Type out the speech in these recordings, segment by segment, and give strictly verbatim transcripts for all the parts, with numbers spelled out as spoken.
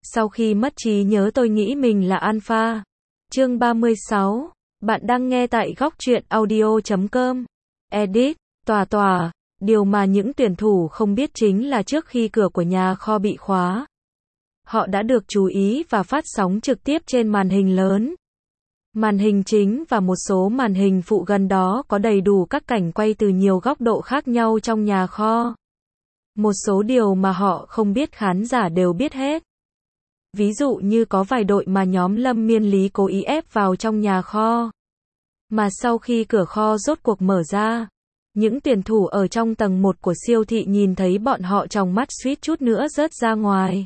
Sau khi mất trí nhớ tôi nghĩ mình là alpha. Chương ba mươi sáu. Bạn đang nghe tại góc truyện audio chấm com. Edit, tòa tòa. Điều mà những tuyển thủ không biết chính là trước khi cửa của nhà kho bị khóa, họ đã được chú ý và phát sóng trực tiếp trên màn hình lớn. Màn hình chính và một số màn hình phụ gần đó có đầy đủ các cảnh quay từ nhiều góc độ khác nhau trong nhà kho. Một số điều mà họ không biết khán giả đều biết hết. Ví dụ như có vài đội mà nhóm Lâm Miên Lý cố ý ép vào trong nhà kho. Mà sau khi cửa kho rốt cuộc mở ra, những tuyển thủ ở trong tầng một của siêu thị nhìn thấy bọn họ trong mắt suýt chút nữa rớt ra ngoài.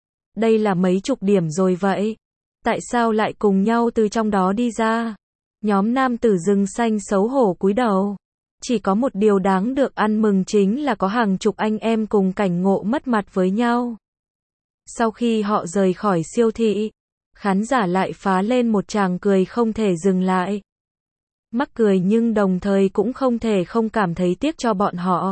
Đây là mấy chục điểm rồi vậy. Tại sao lại cùng nhau từ trong đó đi ra? Nhóm nam tử rừng xanh xấu hổ cúi đầu. Chỉ có một điều đáng được ăn mừng chính là có hàng chục anh em cùng cảnh ngộ mất mặt với nhau. Sau khi họ rời khỏi siêu thị, khán giả lại phá lên một tràng cười không thể dừng lại. Mắc cười nhưng đồng thời cũng không thể không cảm thấy tiếc cho bọn họ.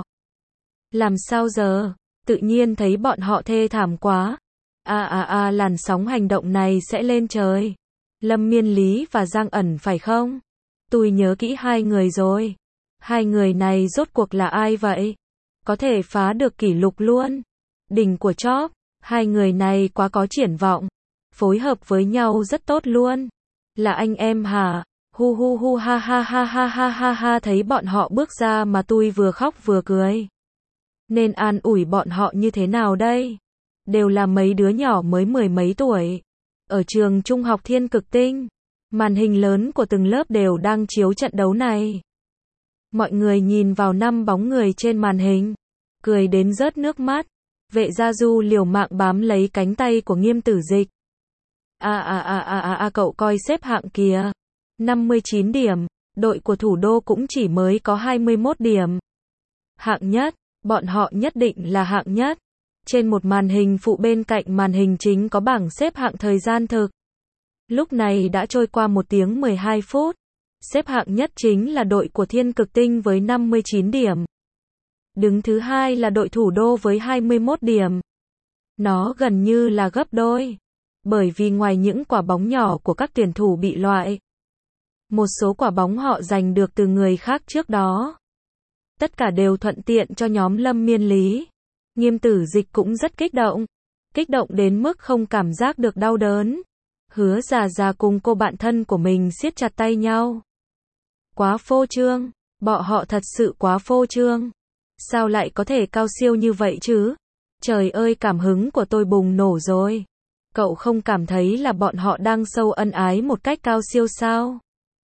Làm sao giờ? Tự nhiên thấy bọn họ thê thảm quá. À à à, làn sóng hành động này sẽ lên trời. Lâm Miên Lý và Giang Ẩn phải không? Tôi nhớ kỹ hai người rồi. Hai người này rốt cuộc là ai vậy? Có thể phá được kỷ lục luôn. Đỉnh của chóp. Hai người này quá có triển vọng. Phối hợp với nhau rất tốt luôn. Là anh em hả? Hu hu hu ha ha ha ha ha ha ha, thấy bọn họ bước ra mà tôi vừa khóc vừa cười. Nên an ủi bọn họ như thế nào đây? Đều là mấy đứa nhỏ mới mười mấy tuổi. Ở trường trung học Thiên Cực Tinh, màn hình lớn của từng lớp đều đang chiếu trận đấu này. Mọi người nhìn vào năm bóng người trên màn hình, cười đến rớt nước mắt. Vệ Gia Du liều mạng bám lấy cánh tay của Nghiêm Tử Dịch. À à à à à à, cậu coi xếp hạng kìa. năm mươi chín điểm, đội của thủ đô cũng chỉ mới có hai mươi mốt điểm. Hạng nhất, bọn họ nhất định là hạng nhất. Trên một màn hình phụ bên cạnh màn hình chính có bảng xếp hạng thời gian thực. Lúc này đã trôi qua một tiếng mười hai phút. Xếp hạng nhất chính là đội của Thiên Cực Tinh với năm mươi chín điểm. Đứng thứ hai là đội thủ đô với hai mươi mốt điểm. Nó gần như là gấp đôi. Bởi vì ngoài những quả bóng nhỏ của các tuyển thủ bị loại, một số quả bóng họ giành được từ người khác trước đó. Tất cả đều thuận tiện cho nhóm Lâm Miên Lý. Nghiêm Tử Dịch cũng rất kích động. Kích động đến mức không cảm giác được đau đớn. Hứa Già Già cùng cô bạn thân của mình siết chặt tay nhau. Quá phô trương. Bọn họ thật sự quá phô trương. Sao lại có thể cao siêu như vậy chứ? Trời ơi, cảm hứng của tôi bùng nổ rồi. Cậu không cảm thấy là bọn họ đang sâu ân ái một cách cao siêu sao?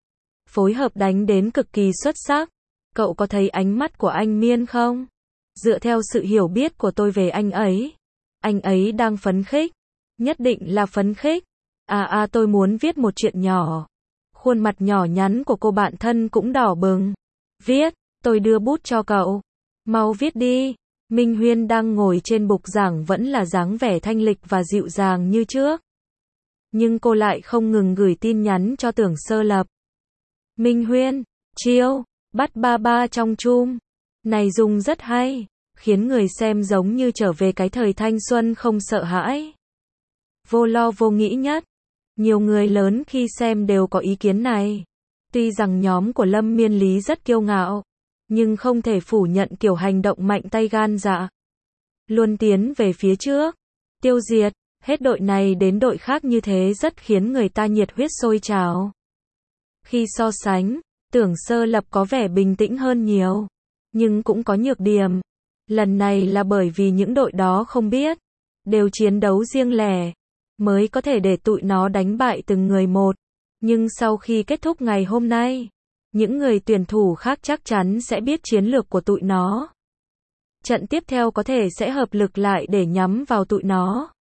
Phối hợp đánh đến cực kỳ xuất sắc. Cậu có thấy ánh mắt của anh Miên không? Dựa theo sự hiểu biết của tôi về anh ấy, anh ấy đang phấn khích. Nhất định là phấn khích. À à, tôi muốn viết một chuyện nhỏ. Khuôn mặt nhỏ nhắn của cô bạn thân cũng đỏ bừng. Viết, tôi đưa bút cho cậu. Mau viết đi. Minh Huyên đang ngồi trên bục giảng vẫn là dáng vẻ thanh lịch và dịu dàng như trước. Nhưng cô lại không ngừng gửi tin nhắn cho Tưởng Sơ Lập. Minh Huyên, chiêu, bắt ba ba trong chum. Này dùng rất hay, khiến người xem giống như trở về cái thời thanh xuân không sợ hãi. Vô lo vô nghĩ nhất. Nhiều người lớn khi xem đều có ý kiến này. Tuy rằng nhóm của Lâm Miên Lý rất kiêu ngạo, nhưng không thể phủ nhận kiểu hành động mạnh tay gan dạ. Luôn tiến về phía trước, tiêu diệt, hết đội này đến đội khác như thế rất khiến người ta nhiệt huyết sôi trào. Khi so sánh, Tưởng Sơ Lập có vẻ bình tĩnh hơn nhiều, nhưng cũng có nhược điểm. Lần này là bởi vì những đội đó không biết, đều chiến đấu riêng lẻ, mới có thể để tụi nó đánh bại từng người một. Nhưng sau khi kết thúc ngày hôm nay, những người tuyển thủ khác chắc chắn sẽ biết chiến lược của tụi nó. Trận tiếp theo có thể sẽ hợp lực lại để nhắm vào tụi nó.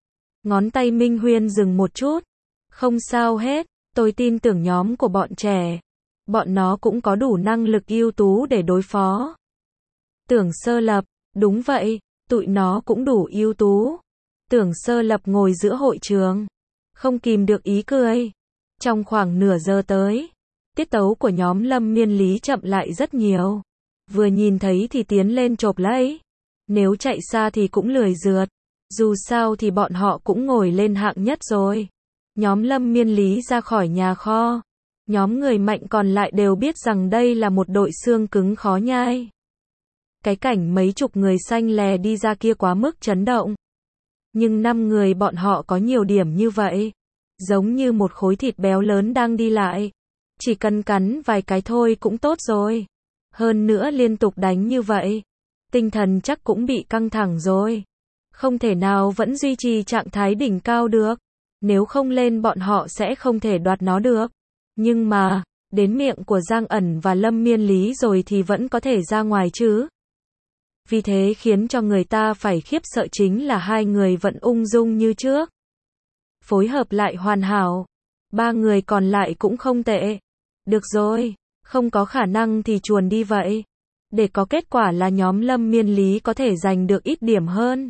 Ngón tay Minh Huyên dừng một chút. Không sao hết, tôi tin tưởng nhóm của bọn trẻ. Bọn nó cũng có đủ năng lực ưu tú để đối phó. Tưởng Sơ Lập, đúng vậy, tụi nó cũng đủ ưu tú. Tưởng Sơ Lập ngồi giữa hội trường, không kìm được ý cười. Trong khoảng nửa giờ tới, tiết tấu của nhóm Lâm Miên Lý chậm lại rất nhiều. Vừa nhìn thấy thì tiến lên chộp lấy. Nếu chạy xa thì cũng lười rượt. Dù sao thì bọn họ cũng ngồi lên hạng nhất rồi. Nhóm Lâm Miên Lý ra khỏi nhà kho. Nhóm người mạnh còn lại đều biết rằng đây là một đội xương cứng khó nhai. Cái cảnh mấy chục người xanh lè đi ra kia quá mức chấn động. Nhưng năm người bọn họ có nhiều điểm như vậy. Giống như một khối thịt béo lớn đang đi lại. Chỉ cần cắn vài cái thôi cũng tốt rồi. Hơn nữa liên tục đánh như vậy. Tinh thần chắc cũng bị căng thẳng rồi. Không thể nào vẫn duy trì trạng thái đỉnh cao được. Nếu không lên bọn họ sẽ không thể đoạt nó được. Nhưng mà, đến miệng của Giang Ẩn và Lâm Miên Lý rồi thì vẫn có thể ra ngoài chứ. Vì thế khiến cho người ta phải khiếp sợ chính là hai người vẫn ung dung như trước. Phối hợp lại hoàn hảo. Ba người còn lại cũng không tệ. Được rồi, không có khả năng thì chuồn đi vậy. Để có kết quả là nhóm Lâm Miên Lý có thể giành được ít điểm hơn.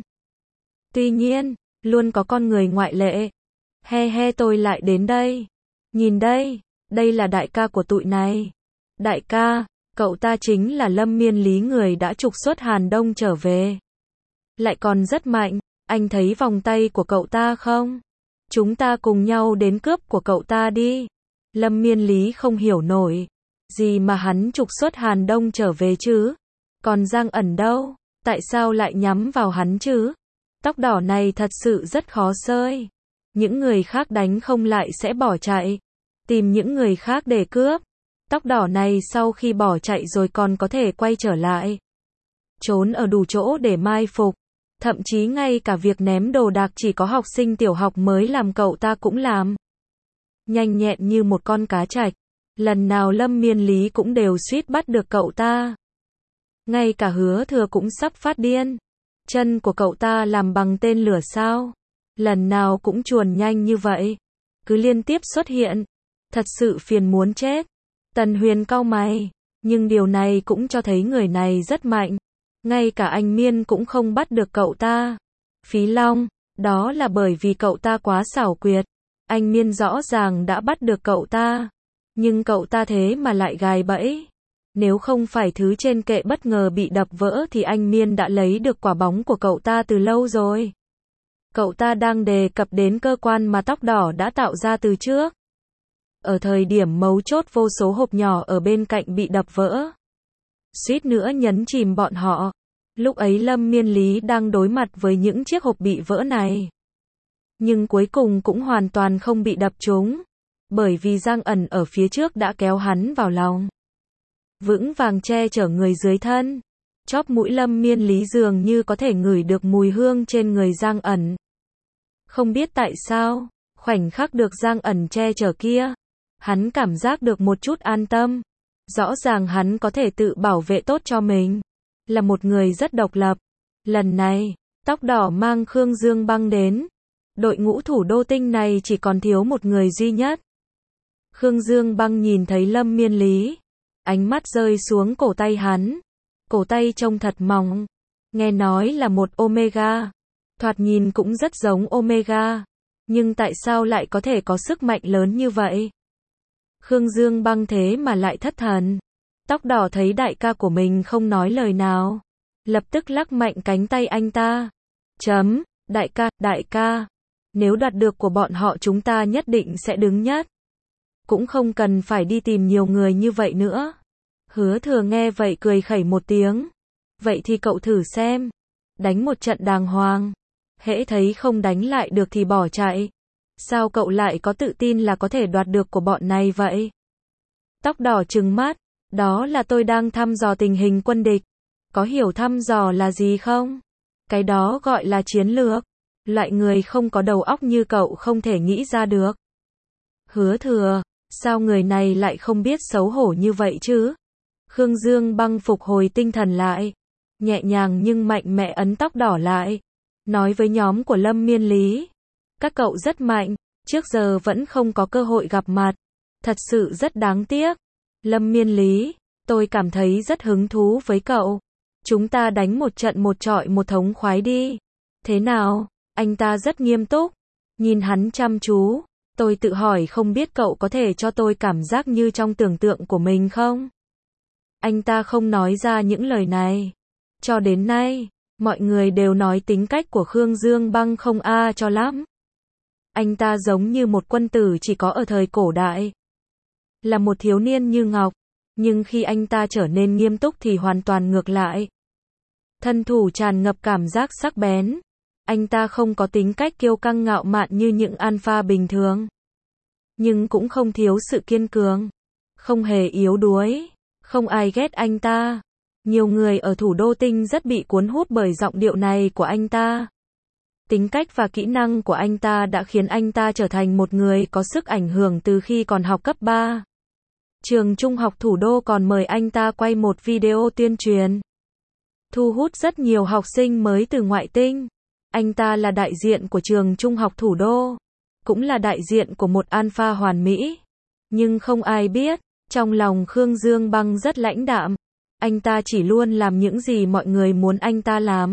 Tuy nhiên, luôn có con người ngoại lệ. He he tôi lại đến đây. Nhìn đây, đây là đại ca của tụi này. Đại ca, cậu ta chính là Lâm Miên Lý người đã trục xuất Hàn Đông trở về. Lại còn rất mạnh, anh thấy vòng tay của cậu ta không? Chúng ta cùng nhau đến cướp của cậu ta đi. Lâm Miên Lý không hiểu nổi. Gì mà hắn trục xuất Hàn Đông trở về chứ? Còn Giang Ẩn đâu? Tại sao lại nhắm vào hắn chứ? Tóc đỏ này thật sự rất khó xơi. Những người khác đánh không lại sẽ bỏ chạy. Tìm những người khác để cướp. Tóc đỏ này sau khi bỏ chạy rồi còn có thể quay trở lại. Trốn ở đủ chỗ để mai phục. Thậm chí ngay cả việc ném đồ đạc chỉ có học sinh tiểu học mới làm cậu ta cũng làm. Nhanh nhẹn như một con cá trạch. Lần nào Lâm Miên Lý cũng đều suýt bắt được cậu ta. Ngay cả Hứa Thừa cũng sắp phát điên. Chân của cậu ta làm bằng tên lửa sao? Lần nào cũng chuồn nhanh như vậy. Cứ liên tiếp xuất hiện. Thật sự phiền muốn chết. Tần Huyền cau mày. Nhưng điều này cũng cho thấy người này rất mạnh. Ngay cả anh Miên cũng không bắt được cậu ta. Phí Long, đó là bởi vì cậu ta quá xảo quyệt. Anh Miên rõ ràng đã bắt được cậu ta. Nhưng cậu ta thế mà lại gài bẫy. Nếu không phải thứ trên kệ bất ngờ bị đập vỡ thì anh Miên đã lấy được quả bóng của cậu ta từ lâu rồi. Cậu ta đang đề cập đến cơ quan mà tóc đỏ đã tạo ra từ trước. Ở thời điểm mấu chốt vô số hộp nhỏ ở bên cạnh bị đập vỡ. Suýt nữa nhấn chìm bọn họ. Lúc ấy Lâm Miên Lý đang đối mặt với những chiếc hộp bị vỡ này. Nhưng cuối cùng cũng hoàn toàn không bị đập trúng. Bởi vì Giang Ẩn ở phía trước đã kéo hắn vào lòng. Vững vàng che chở người dưới thân. Chóp mũi Lâm Miên Lý dường như có thể ngửi được mùi hương trên người Giang Ẩn. Không biết tại sao, khoảnh khắc được Giang Ẩn che chở kia, hắn cảm giác được một chút an tâm. Rõ ràng hắn có thể tự bảo vệ tốt cho mình. Là một người rất độc lập. Lần này, tóc đỏ mang Khương Dương Băng đến. Đội ngũ thủ đô tinh này chỉ còn thiếu một người duy nhất. Khương Dương Băng nhìn thấy Lâm Miên Lý. Ánh mắt rơi xuống cổ tay hắn. Cổ tay trông thật mỏng. Nghe nói là một Omega. Thoạt nhìn cũng rất giống Omega. Nhưng tại sao lại có thể có sức mạnh lớn như vậy? Khương Dương Băng thế mà lại thất thần. Tóc đỏ thấy đại ca của mình không nói lời nào. Lập tức lắc mạnh cánh tay anh ta. Chấm, đại ca, đại ca. Nếu đoạt được của bọn họ chúng ta nhất định sẽ đứng nhất. Cũng không cần phải đi tìm nhiều người như vậy nữa. Hứa Thừa nghe vậy cười khẩy một tiếng. Vậy thì cậu thử xem. Đánh một trận đàng hoàng. Hễ thấy không đánh lại được thì bỏ chạy. Sao cậu lại có tự tin là có thể đoạt được của bọn này vậy? Tóc đỏ trừng mắt. Đó là tôi đang thăm dò tình hình quân địch. Có hiểu thăm dò là gì không? Cái đó gọi là chiến lược. Loại người không có đầu óc như cậu không thể nghĩ ra được. Hứa Thừa, sao người này lại không biết xấu hổ như vậy chứ? Khương Dương Băng phục hồi tinh thần lại. Nhẹ nhàng nhưng mạnh mẽ ấn tóc đỏ lại. Nói với nhóm của Lâm Miên Lý. Các cậu rất mạnh, trước giờ vẫn không có cơ hội gặp mặt. Thật sự rất đáng tiếc. Lâm Miên Lý, tôi cảm thấy rất hứng thú với cậu. Chúng ta đánh một trận một trọi một thống khoái đi. Thế nào? Anh ta rất nghiêm túc. Nhìn hắn chăm chú. Tôi tự hỏi không biết cậu có thể cho tôi cảm giác như trong tưởng tượng của mình không? Anh ta không nói ra những lời này. Cho đến nay, Mọi người đều nói tính cách của Khương Dương Băng không a cho lắm. Anh ta giống như một quân tử chỉ có ở thời cổ đại. Là một thiếu niên như ngọc, nhưng khi anh ta trở nên nghiêm túc thì hoàn toàn ngược lại. Thân thủ tràn ngập cảm giác sắc bén. Anh ta không có tính cách kiêu căng ngạo mạn như những alpha bình thường. Nhưng cũng không thiếu sự kiên cường. Không hề yếu đuối. Không ai ghét anh ta. Nhiều người ở thủ đô Tinh rất bị cuốn hút bởi giọng điệu này của anh ta. Tính cách và kỹ năng của anh ta đã khiến anh ta trở thành một người có sức ảnh hưởng từ khi còn học cấp ba. Trường trung học thủ đô còn mời anh ta quay một video tuyên truyền. Thu hút rất nhiều học sinh mới từ ngoại tinh. Anh ta là đại diện của trường trung học thủ đô. Cũng là đại diện của một alpha hoàn mỹ. Nhưng không ai biết, trong lòng Khương Dương Băng rất lãnh đạm. Anh ta chỉ luôn làm những gì mọi người muốn anh ta làm.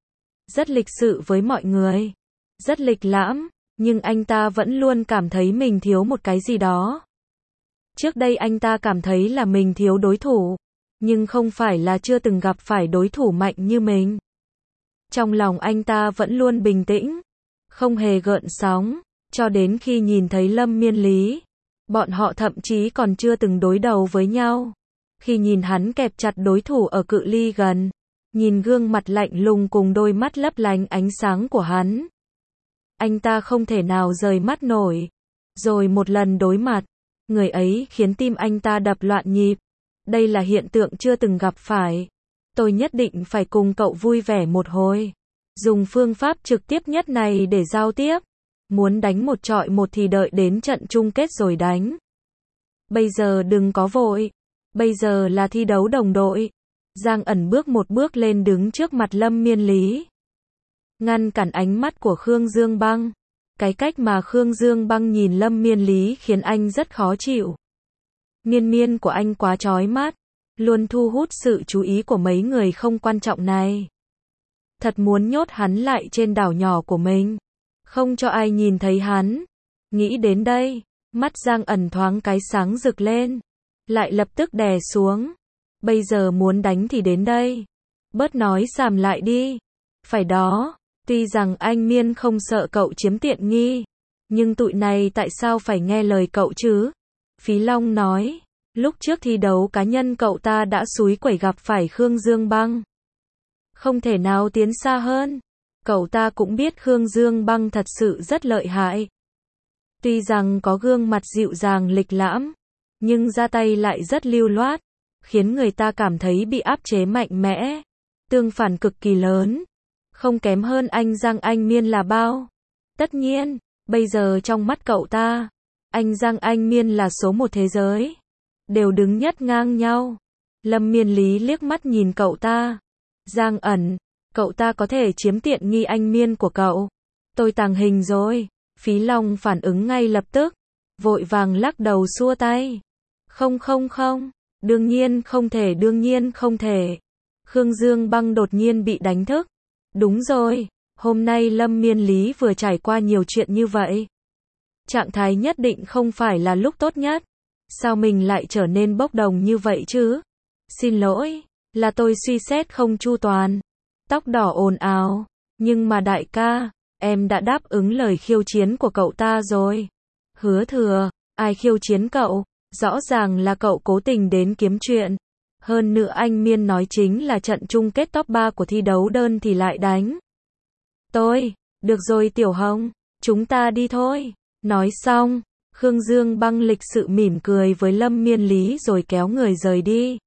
Rất lịch sự với mọi người. Rất lịch lãm, nhưng anh ta vẫn luôn cảm thấy mình thiếu một cái gì đó. Trước đây anh ta cảm thấy là mình thiếu đối thủ. Nhưng không phải là chưa từng gặp phải đối thủ mạnh như mình. Trong lòng anh ta vẫn luôn bình tĩnh. Không hề gợn sóng. Cho đến khi nhìn thấy Lâm Miên Lý. Bọn họ thậm chí còn chưa từng đối đầu với nhau. Khi nhìn hắn kẹp chặt đối thủ ở cự ly gần. Nhìn gương mặt lạnh lùng cùng đôi mắt lấp lánh ánh sáng của hắn. Anh ta không thể nào rời mắt nổi. Rồi một lần đối mặt. Người ấy khiến tim anh ta đập loạn nhịp. Đây là hiện tượng chưa từng gặp phải. Tôi nhất định phải cùng cậu vui vẻ một hồi. Dùng phương pháp trực tiếp nhất này để giao tiếp. Muốn đánh một trọi một thì đợi đến trận chung kết rồi đánh. Bây giờ đừng có vội. Bây giờ là thi đấu đồng đội. Giang ẩn bước một bước lên đứng trước mặt Lâm Miên Lý. Ngăn cản ánh mắt của Khương Dương Băng. Cái cách mà Khương Dương Băng nhìn Lâm Miên Lý khiến anh rất khó chịu. Miên miên của anh quá chói mắt. Luôn thu hút sự chú ý của mấy người không quan trọng này. Thật muốn nhốt hắn lại trên đảo nhỏ của mình. Không cho ai nhìn thấy hắn. Nghĩ đến đây, mắt Giang ẩn thoáng cái sáng rực lên. Lại lập tức đè xuống. Bây giờ muốn đánh thì đến đây. Bớt nói xàm lại đi. Phải đó, tuy rằng anh Miên không sợ cậu chiếm tiện nghi. Nhưng tụi này tại sao phải nghe lời cậu chứ? Phí Long nói. Lúc trước thi đấu cá nhân cậu ta đã xúi quẩy gặp phải Khương Dương Băng. Không thể nào tiến xa hơn. Cậu ta cũng biết Khương Dương Băng thật sự rất lợi hại. Tuy rằng có gương mặt dịu dàng lịch lãm. Nhưng ra tay lại rất lưu loát. Khiến người ta cảm thấy bị áp chế mạnh mẽ. Tương phản cực kỳ lớn. Không kém hơn anh Giang Anh Miên là bao. Tất nhiên, bây giờ trong mắt cậu ta, anh Giang Anh Miên là số một thế giới. Đều đứng nhất ngang nhau. Lâm Miên Lý liếc mắt nhìn cậu ta. Giang ẩn, cậu ta có thể chiếm tiện nghi anh Miên của cậu. Tôi tàng hình rồi. Phí Long phản ứng ngay lập tức. Vội vàng lắc đầu xua tay. Không không không. Đương nhiên không thể, đương nhiên không thể. Khương Dương Băng đột nhiên bị đánh thức. Đúng rồi, hôm nay Lâm Miên Lý vừa trải qua nhiều chuyện như vậy. Trạng thái nhất định không phải là lúc tốt nhất. Sao mình lại trở nên bốc đồng như vậy chứ? Xin lỗi, là tôi suy xét không chu toàn. Tóc đỏ ồn ào. Nhưng mà đại ca, em đã đáp ứng lời khiêu chiến của cậu ta rồi. Hứa Thừa, ai khiêu chiến cậu? Rõ ràng là cậu cố tình đến kiếm chuyện. Hơn nữa anh Miên nói chính là trận chung kết top ba của thi đấu đơn thì lại đánh. Tôi, được rồi Tiểu Hồng, chúng ta đi thôi. Nói xong, Khương Dương Băng lịch sự mỉm cười với Lâm Miên Lý rồi kéo người rời đi.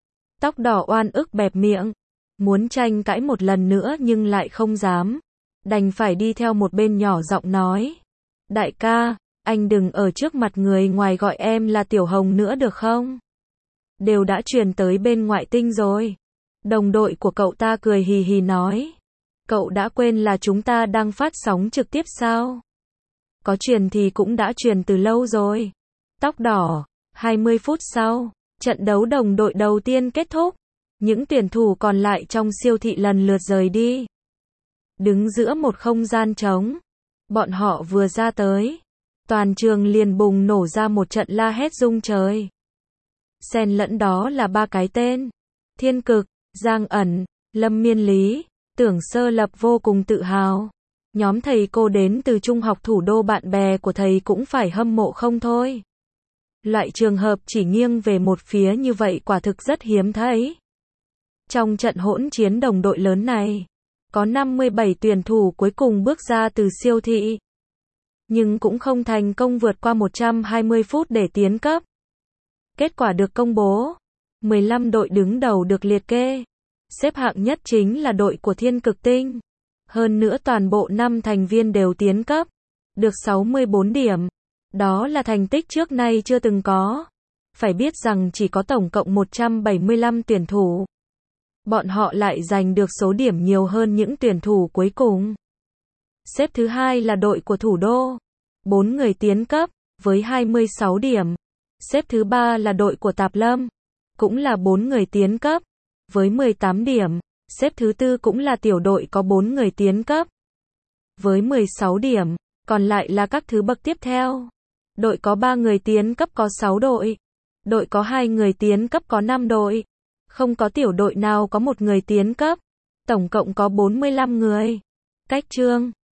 Tóc đỏ oan ức bẹp miệng. Muốn tranh cãi một lần nữa nhưng lại không dám. Đành phải đi theo một bên nhỏ giọng nói. Đại ca, anh đừng ở trước mặt người ngoài gọi em là Tiểu Hồng nữa được không? Đều đã truyền tới bên ngoại tinh rồi. Đồng đội của cậu ta cười hì hì nói. Cậu đã quên là chúng ta đang phát sóng trực tiếp sao? Có truyền thì cũng đã truyền từ lâu rồi. Tóc đỏ, hai mươi phút sau, trận đấu đồng đội đầu tiên kết thúc. Những tuyển thủ còn lại trong siêu thị lần lượt rời đi. Đứng giữa một không gian trống. Bọn họ vừa ra tới. Toàn trường liền bùng nổ ra một trận la hét rung trời. Xen lẫn đó là ba cái tên. Thiên Cực, Giang Ẩn, Lâm Miên Lý. Tưởng Sơ Lập vô cùng tự hào. Nhóm thầy cô đến từ trung học thủ đô, bạn bè của thầy cũng phải hâm mộ không thôi. Loại trường hợp chỉ nghiêng về một phía như vậy quả thực rất hiếm thấy. Trong trận hỗn chiến đồng đội lớn này, có năm mươi bảy tuyển thủ cuối cùng bước ra từ siêu thị, nhưng cũng không thành công vượt qua một trăm hai mươi phút để tiến cấp. Kết quả được công bố, mười lăm đội đứng đầu được liệt kê. Xếp hạng nhất chính là đội của Thiên Cực Tinh. Hơn nữa toàn bộ năm thành viên đều tiến cấp, được sáu mươi bốn điểm. Đó là thành tích trước nay chưa từng có. Phải biết rằng chỉ có tổng cộng một trăm bảy mươi lăm tuyển thủ. Bọn họ lại giành được số điểm nhiều hơn những tuyển thủ cuối cùng. Xếp thứ hai là đội của Thủ đô. bốn người tiến cấp, với hai mươi sáu điểm. Xếp thứ ba là đội của Tạp Lâm. Cũng là bốn người tiến cấp, với mười tám điểm. Xếp thứ tư cũng là tiểu đội có bốn người tiến cấp, với mười sáu điểm. Còn lại là các thứ bậc tiếp theo. Đội có ba người tiến cấp có sáu đội. Đội có hai người tiến cấp có năm đội. Không có tiểu đội nào có một người tiến cấp. Tổng cộng có bốn mươi lăm người. Cách chương